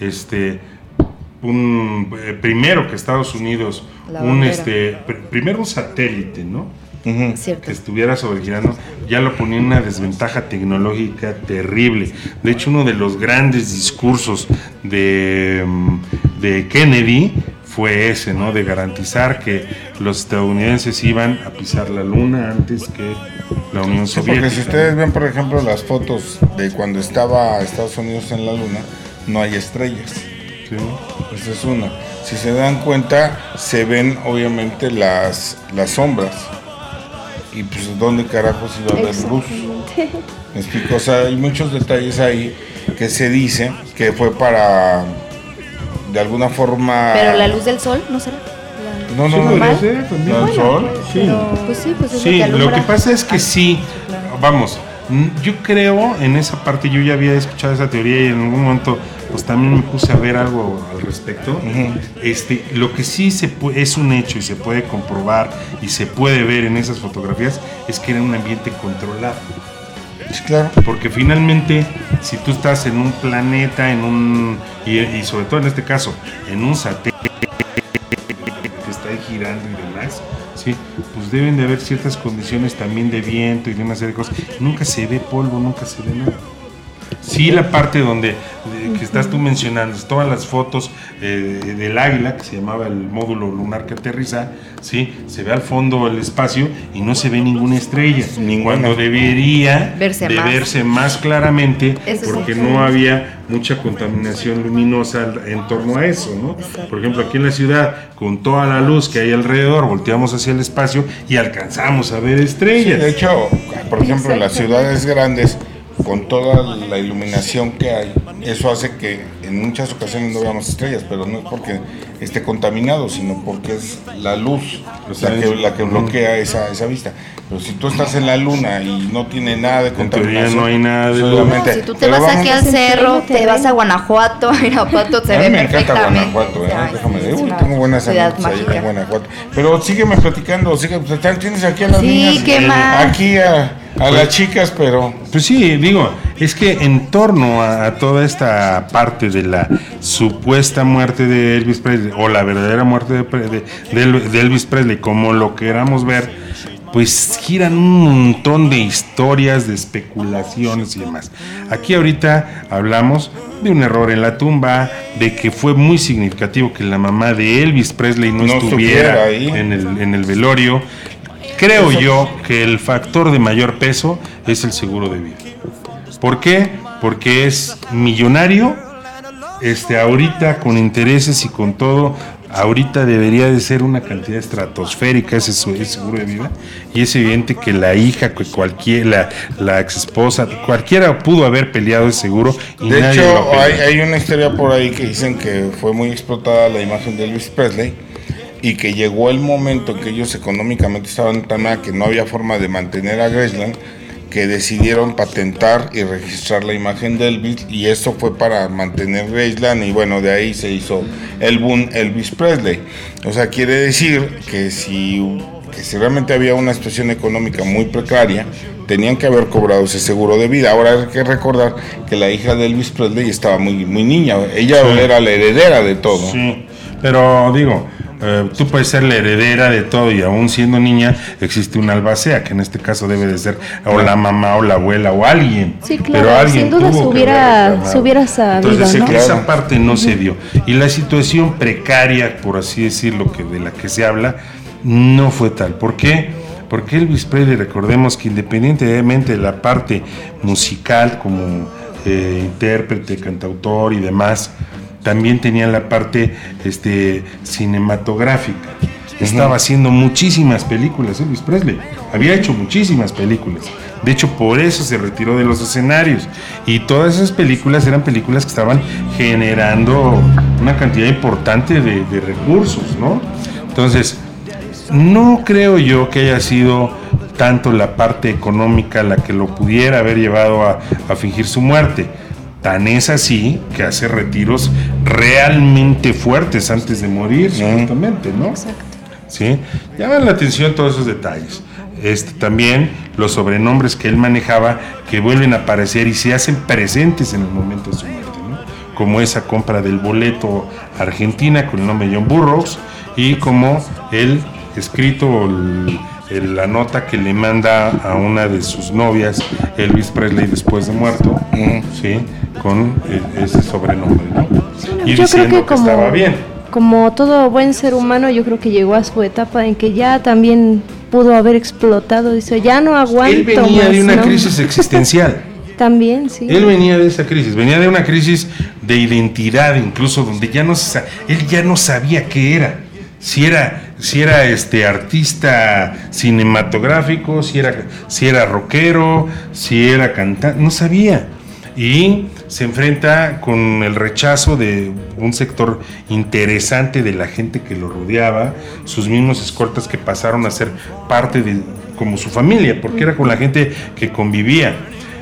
primero que Estados Unidos primero un satélite, ¿no? Que estuviera sobregirando, ya lo ponía en una desventaja tecnológica terrible. De hecho, uno de los grandes discursos de Kennedy fue ese, ¿no? De garantizar que los estadounidenses iban a pisar la luna antes que la Unión Soviética. Porque si ustedes ven, por ejemplo, las fotos de cuando estaba Estados Unidos en la luna, no hay estrellas. Sí. Esa es una. Si se dan cuenta, se ven obviamente las sombras. Y pues, ¿dónde carajos iba a haber luz? ¿Me explico? O sea, hay muchos detalles ahí que se dice que fue para, de alguna forma... ¿Pero la luz del sol no será? No, podría ser también. ¿El sol? Sí. Pues es sí, lo que pasa es que sí, vamos, yo creo en esa parte, yo ya había escuchado esa teoría y en algún momento pues también me puse a ver algo al respecto. Lo que sí es un hecho y se puede comprobar y se puede ver en esas fotografías es que era un ambiente controlado. Claro. Porque finalmente, si tú estás en un planeta, y sobre todo en este caso, en un satélite que está ahí girando y demás, ¿sí? Pues deben de haber ciertas condiciones también de viento y de una serie de cosas. Nunca se ve polvo, nunca se ve nada. Sí, la parte donde que estás tú mencionando, todas las fotos del águila, que se llamaba el módulo lunar que aterriza, ¿sí? Se ve al fondo el espacio y no se ve ninguna estrella, cuando debería verse más claramente, porque no había mucha contaminación luminosa en torno a eso, ¿no? Por ejemplo, aquí en la ciudad, con toda la luz que hay alrededor, volteamos hacia el espacio y alcanzamos a ver estrellas. Sí, de hecho, por ejemplo, en las ciudades grandes, con toda la iluminación que hay, eso hace que en muchas ocasiones no veamos estrellas, pero no es porque esté contaminado, sino porque es la luz la que bloquea esa vista. Pero si tú estás en la luna y no tiene nada de contaminación, no hay nada de luz. Si tú te vas aquí al cerro, te vas a Guanajuato, Irapuato, se ve me encanta perfectamente. Guanajuato, déjame decir, tengo buenas anécdotas ahí en Guanajuato. Pero sígueme platicando, tienes aquí a las niñas, ¿qué más? Aquí a las chicas, pero... Pues sí, digo, es que en torno a toda esta parte de la supuesta muerte de Elvis Presley, o la verdadera muerte de Elvis Presley, como lo queramos ver, pues giran un montón de historias, de especulaciones y demás. Aquí ahorita hablamos de un error en la tumba, de que fue muy significativo que la mamá de Elvis Presley no estuviera ahí en el velorio. Creo yo que el factor de mayor peso es el seguro de vida. ¿Por qué? Porque es millonario, ahorita con intereses y con todo, ahorita debería de ser una cantidad estratosférica ese seguro de vida, y es evidente que la hija, que la ex esposa, cualquiera pudo haber peleado ese seguro y de nadie hecho, lo peleó. hay una historia por ahí que dicen que fue muy explotada la imagen de Elvis Presley, y que llegó el momento en que ellos económicamente estaban tan mal que no había forma de mantener a Graceland, que decidieron patentar y registrar la imagen de Elvis, y eso fue para mantener Graceland, y bueno, de ahí se hizo el boom Elvis Presley. O sea, quiere decir que si realmente había una situación económica muy precaria, tenían que haber cobrado ese seguro de vida. Ahora hay que recordar que la hija de Elvis Presley estaba muy, muy niña, ella era la heredera de todo. Sí, pero digo, tú puedes ser la heredera de todo y aún siendo niña existe una albacea, que en este caso debe de ser o la mamá o la abuela o alguien. Sí, claro, pero alguien sin duda se hubiera sabido, entonces, ¿no? esa parte no se dio. Y la situación precaria, por así decirlo, de la que se habla, no fue tal. ¿Por qué? Porque Elvis Presley, recordemos que independientemente de la parte musical como intérprete, cantautor y demás, también tenía la parte cinematográfica. Estaba haciendo muchísimas películas Elvis Presley, había hecho muchísimas películas. De hecho, por eso se retiró de los escenarios. Y todas esas películas eran películas que estaban generando una cantidad importante de recursos, ¿no? Entonces, no creo yo que haya sido tanto la parte económica la que lo pudiera haber llevado a fingir su muerte. Tan es así que hace retiros realmente fuertes antes de morir, supuestamente, ¿no? Exacto. ¿Sí? Llaman la atención todos esos detalles. También los sobrenombres que él manejaba, que vuelven a aparecer y se hacen presentes en el momento de su muerte, ¿no? Como esa compra del boleto a Argentina con el nombre de John Burroughs, y como el escrito, la nota que le manda a una de sus novias, Elvis Presley, después de muerto, ¿sí? Con ese sobrenombre, ¿no? Y yo diciendo creo que estaba bien. Como todo buen ser humano, yo creo que llegó a su etapa en que ya también pudo haber explotado. Dice, ya no aguanto. Él venía más, de una ¿no? crisis existencial. También, sí. Él venía de esa crisis, venía de una crisis de identidad, incluso donde él ya no sabía qué era. Si era artista cinematográfico, si era rockero, si era cantante, no sabía. Y se enfrenta con el rechazo de un sector interesante de la gente que lo rodeaba, sus mismos escoltas que pasaron a ser parte de como su familia, porque era con la gente que convivía.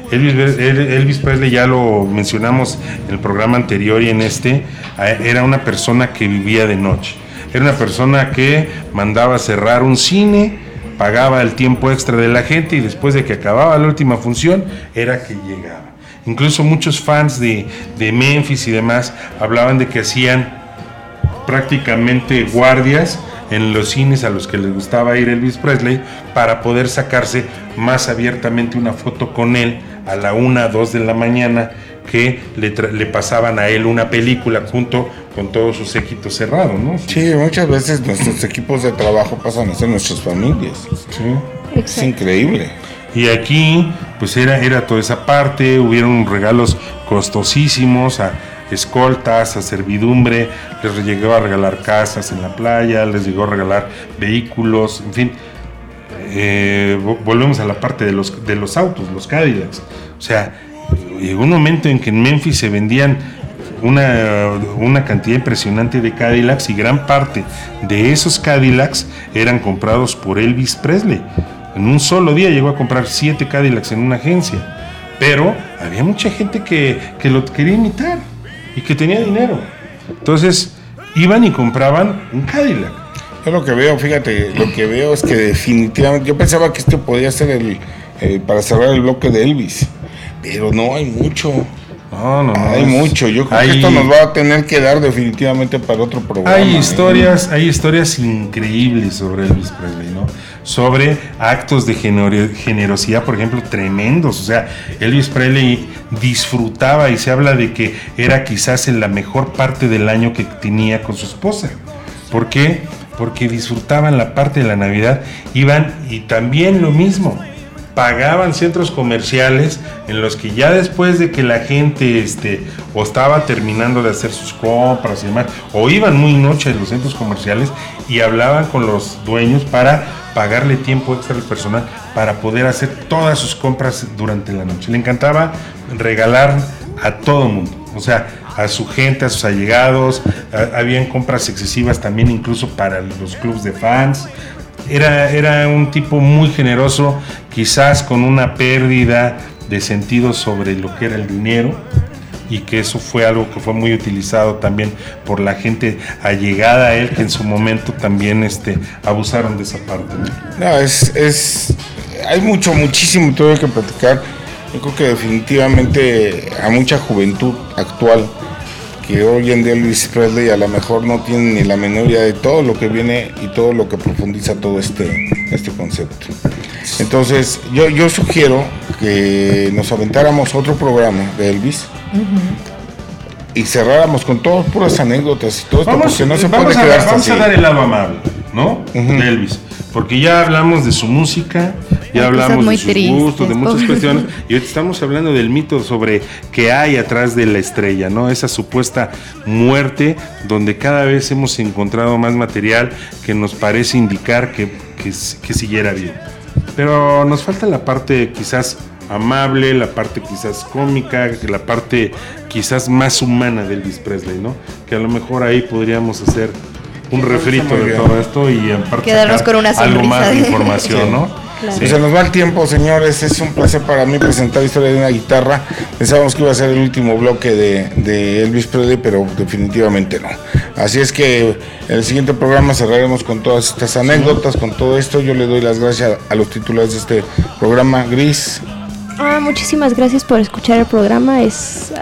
Elvis Presley, ya lo mencionamos en el programa anterior y en era una persona que vivía de noche. Era una persona que mandaba cerrar un cine, pagaba el tiempo extra de la gente y después de que acababa la última función, era que llegaba. Incluso muchos fans de Memphis y demás hablaban de que hacían prácticamente guardias en los cines a los que les gustaba ir Elvis Presley para poder sacarse más abiertamente una foto con él a la 1, 2 de la mañana, que le pasaban a él una película junto con todos sus séquitos cerrados, ¿no? Sí, muchas veces nuestros equipos de trabajo pasan a ser nuestras familias. Sí. Es increíble. Y aquí, pues era toda esa parte, hubieron regalos costosísimos a escoltas, a servidumbre, les llegó a regalar casas en la playa, les llegó a regalar vehículos, en fin. Volvemos a la parte de los autos, los Cadillacs. O sea, llegó un momento en que en Memphis se vendían una cantidad impresionante de Cadillacs y gran parte de esos Cadillacs eran comprados por Elvis Presley. En un solo día llegó a comprar 7 Cadillacs en una agencia, pero había mucha gente que lo quería imitar y que tenía dinero. Entonces iban y compraban un Cadillac. Yo lo que veo es que definitivamente, yo pensaba que este podía ser el para cerrar el bloque de Elvis, pero no hay mucho. No. Hay mucho. Yo creo que esto nos va a tener que dar definitivamente para otro programa. Hay historias increíbles sobre Elvis Presley, ¿no? Sobre actos de generosidad, por ejemplo, tremendos. O sea, Elvis Presley disfrutaba, y se habla de que era quizás en la mejor parte del año que tenía con su esposa. ¿Por qué? Porque disfrutaban la parte de la Navidad, iban y también lo mismo. Pagaban centros comerciales en los que ya después de que la gente o estaba terminando de hacer sus compras y demás, o iban muy noche a los centros comerciales y hablaban con los dueños para pagarle tiempo extra al personal para poder hacer todas sus compras durante la noche. Le encantaba regalar a todo mundo, o sea, a su gente, a sus allegados. Habían compras excesivas también incluso para los clubs de fans. Era un tipo muy generoso, quizás con una pérdida de sentido sobre lo que era el dinero, y que eso fue algo que fue muy utilizado también por la gente allegada a él, que en su momento también abusaron de esa parte. No, hay muchísimo todavía que platicar. Yo creo que definitivamente a mucha juventud actual que hoy en día Elvis Presley a lo mejor no tiene ni la menor idea de todo lo que viene y todo lo que profundiza todo este concepto. Entonces yo sugiero que nos aventáramos otro programa de Elvis y cerráramos con todas puras anécdotas y todo esto, porque no se puede quedar así. Vamos a dar el lado amable, ¿no? De Elvis, porque ya hablamos de su música, ya hablamos de sus gustos, de muchas cuestiones, y ahorita estamos hablando del mito sobre qué hay atrás de la estrella, ¿no? Esa supuesta muerte, donde cada vez hemos encontrado más material que nos parece indicar que siguiera bien. Pero nos falta la parte quizás amable, la parte quizás cómica, la parte quizás más humana de Elvis Presley, ¿no? Que a lo mejor ahí podríamos hacer un refrito de todo esto y aparte quedarnos con una algo más de información, ¿no? Claro. Pues se nos va el tiempo, señores. Es un placer para mí presentar Historia de una Guitarra. Pensábamos que iba a ser el último bloque de Elvis Presley, pero definitivamente no. Así es que en el siguiente programa cerraremos con todas estas anécdotas, con todo esto. Yo le doy las gracias a los titulares de este programa. Gris. Muchísimas gracias por escuchar el programa. Es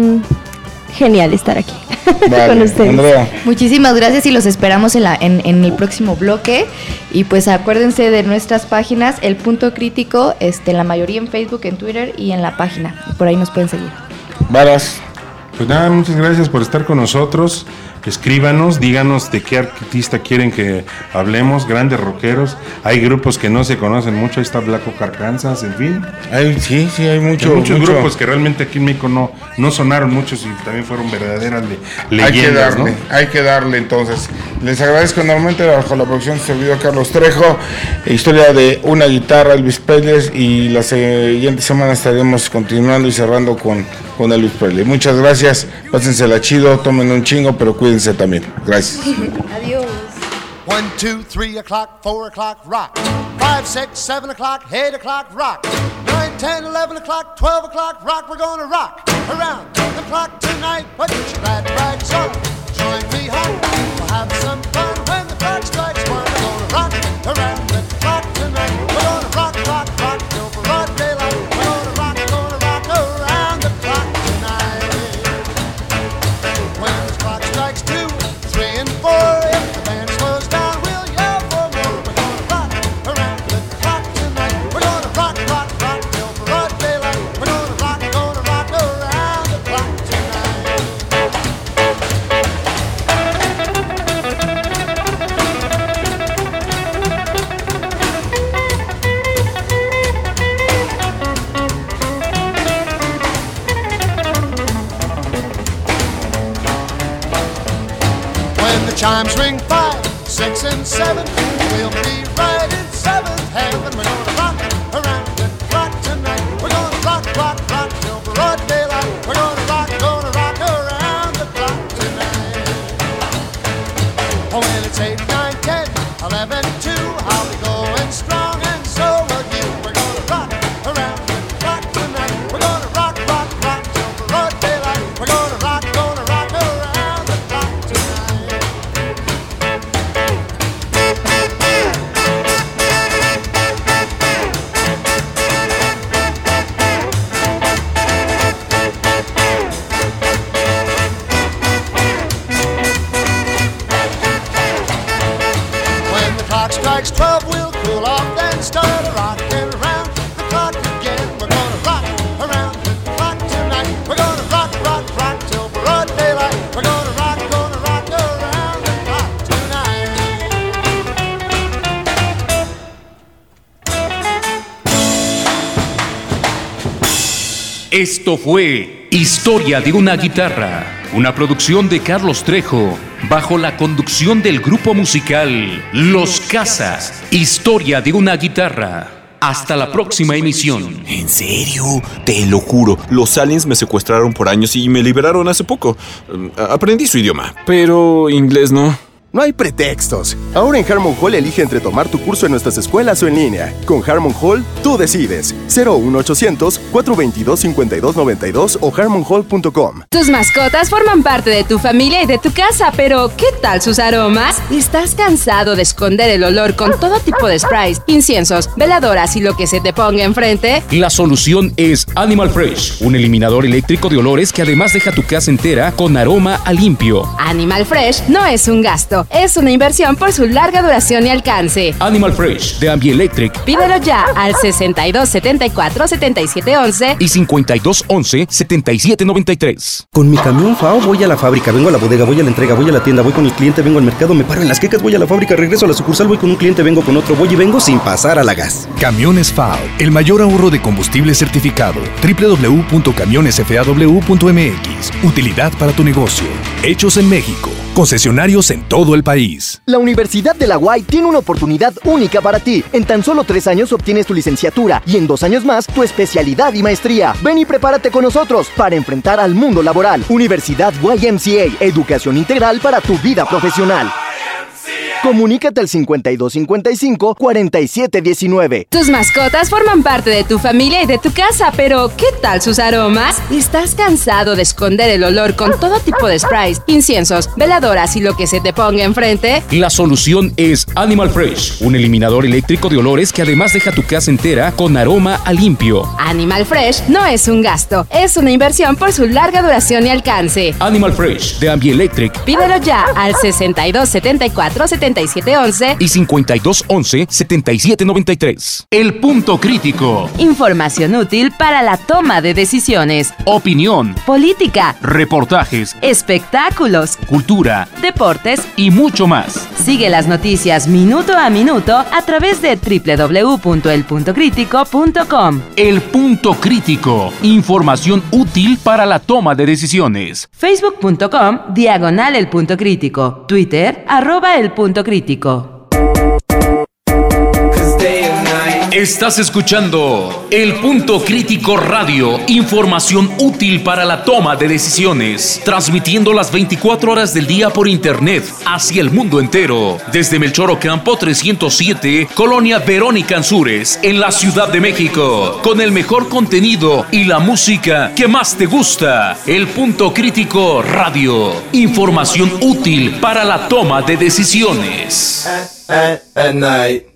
genial estar aquí. Vale, con ustedes. Andrea. Muchísimas gracias y los esperamos en el próximo bloque. Y pues acuérdense de nuestras páginas, El Punto Crítico, la mayoría en Facebook, en Twitter y en la página. Por ahí nos pueden seguir. Varas. Pues nada, muchas gracias por estar con nosotros. Escríbanos, díganos de qué artista quieren que hablemos, grandes rockeros. Hay grupos que no se conocen mucho, ahí está Black Oak Arkansas, en fin. Sí, hay muchos grupos que realmente aquí en México no sonaron muchos y también fueron verdaderas leyendas. Hay que darle entonces. Les agradezco enormemente bajo la producción de servidor Carlos Trejo, Historia de una Guitarra, Elvis Presley, y la siguiente semana estaremos continuando y cerrando con Elvis Presley. Muchas gracias, pásensela chido, tomen un chingo, pero cuídense también. Gracias. Adiós. 1, 2, 3 o'clock, 4 o'clock, rock. 5, 6, 7 o'clock, 8 o'clock, rock. 9, 10, 11 o'clock, 12 o'clock, rock. We're gonna rock around the clock tonight. Put your glad rags on, join me home. We'll have some fun when the clock strikes 1. We're gonna rock around the clock tonight. We're gonna rock, rock, rock till broad daylight. We're gonna rock around the clock tonight. When the clock strikes 2, 3 and 4, if the band slows down, we'll yell for more. We're gonna rock around the clock tonight. We're gonna rock, rock, rock till broad daylight. We're gonna rock around the clock tonight. When the chimes ring 5, 6 and 7, we'll be right in 7th heaven. We're gonna rock around the clock tonight. We're gonna rock, rock, rock till broad daylight. We're gonna rock around the clock tonight. Oh, when it's 8, 9, 10, 11, 2, I'll be going strong and so will you. We're gonna rock around the clock tonight. We're gonna rock, rock, rock till broad daylight. We're gonna rock around the clock tonight. When the clock strikes 12, we'll cool off, then start rocking around the clock again. We're gonna rock around the clock tonight. We're gonna rock, rock, rock till broad daylight. We're gonna rock around the clock tonight. Esto fue Historia de una Guitarra, una producción de Carlos Trejo, bajo la conducción del grupo musical Los Casas. Historia de una Guitarra. Hasta la próxima emisión. ¿En serio? Te lo juro, los aliens me secuestraron por años y me liberaron hace poco. Aprendí su idioma, pero inglés no. No hay pretextos. Ahora en Harmon Hall elige entre tomar tu curso en nuestras escuelas o en línea. Con Harmon Hall, tú decides. 01800-422-5292 o harmonhall.com. Tus mascotas forman parte de tu familia y de tu casa, pero ¿qué tal sus aromas? ¿Estás cansado de esconder el olor con todo tipo de sprays, inciensos, veladoras y lo que se te ponga enfrente? La solución es Animal Fresh, un eliminador eléctrico de olores que además deja tu casa entera con aroma a limpio. Animal Fresh no es un gasto, es una inversión por su larga duración y alcance. Animal Fresh de Ambielectric. Pídelo ya al 6274-7711 y 5211-7793. Con mi camión FAO voy a la fábrica, vengo a la bodega, voy a la entrega, voy a la tienda, voy con el cliente, vengo al mercado, me paro en las quecas, voy a la fábrica, regreso a la sucursal, voy con un cliente, vengo con otro, voy y vengo sin pasar a la gas. Camiones FAO, el mayor ahorro de combustible certificado. www.camionesfaw.mx. Utilidad para tu negocio. Hechos en México. Concesionarios en todo el país. La Universidad de la UAI tiene una oportunidad única para ti. En tan solo 3 años obtienes tu licenciatura y en 2 años más tu especialidad y maestría. Ven y prepárate con nosotros para enfrentar al mundo laboral. Universidad YMCA, educación integral para tu vida profesional. Comunícate al 5255-4719. Tus mascotas forman parte de tu familia y de tu casa, pero ¿qué tal sus aromas? ¿Estás cansado de esconder el olor con todo tipo de sprays, inciensos, veladoras y lo que se te ponga enfrente? La solución es Animal Fresh, un eliminador eléctrico de olores que además deja tu casa entera con aroma a limpio. Animal Fresh no es un gasto, es una inversión por su larga duración y alcance. Animal Fresh de Ambielectric. Pídelo ya al 6274-7711 y 5211-7793. El punto crítico. Información útil para la toma de decisiones. Opinión. Política. Reportajes. Espectáculos. Cultura. Deportes. Y mucho más. Sigue las noticias minuto a minuto a través de www.elpuntocritico.com. El punto crítico. Información útil para la toma de decisiones. Facebook.com/El Punto Crítico. Twitter @El Punto Crítico. Estás escuchando El Punto Crítico Radio, información útil para la toma de decisiones, transmitiendo las 24 horas del día por internet hacia el mundo entero, desde Melchor Ocampo 307, Colonia Verónica Ansúrez, en la Ciudad de México, con el mejor contenido y la música que más te gusta. El Punto Crítico Radio, información útil para la toma de decisiones. At night.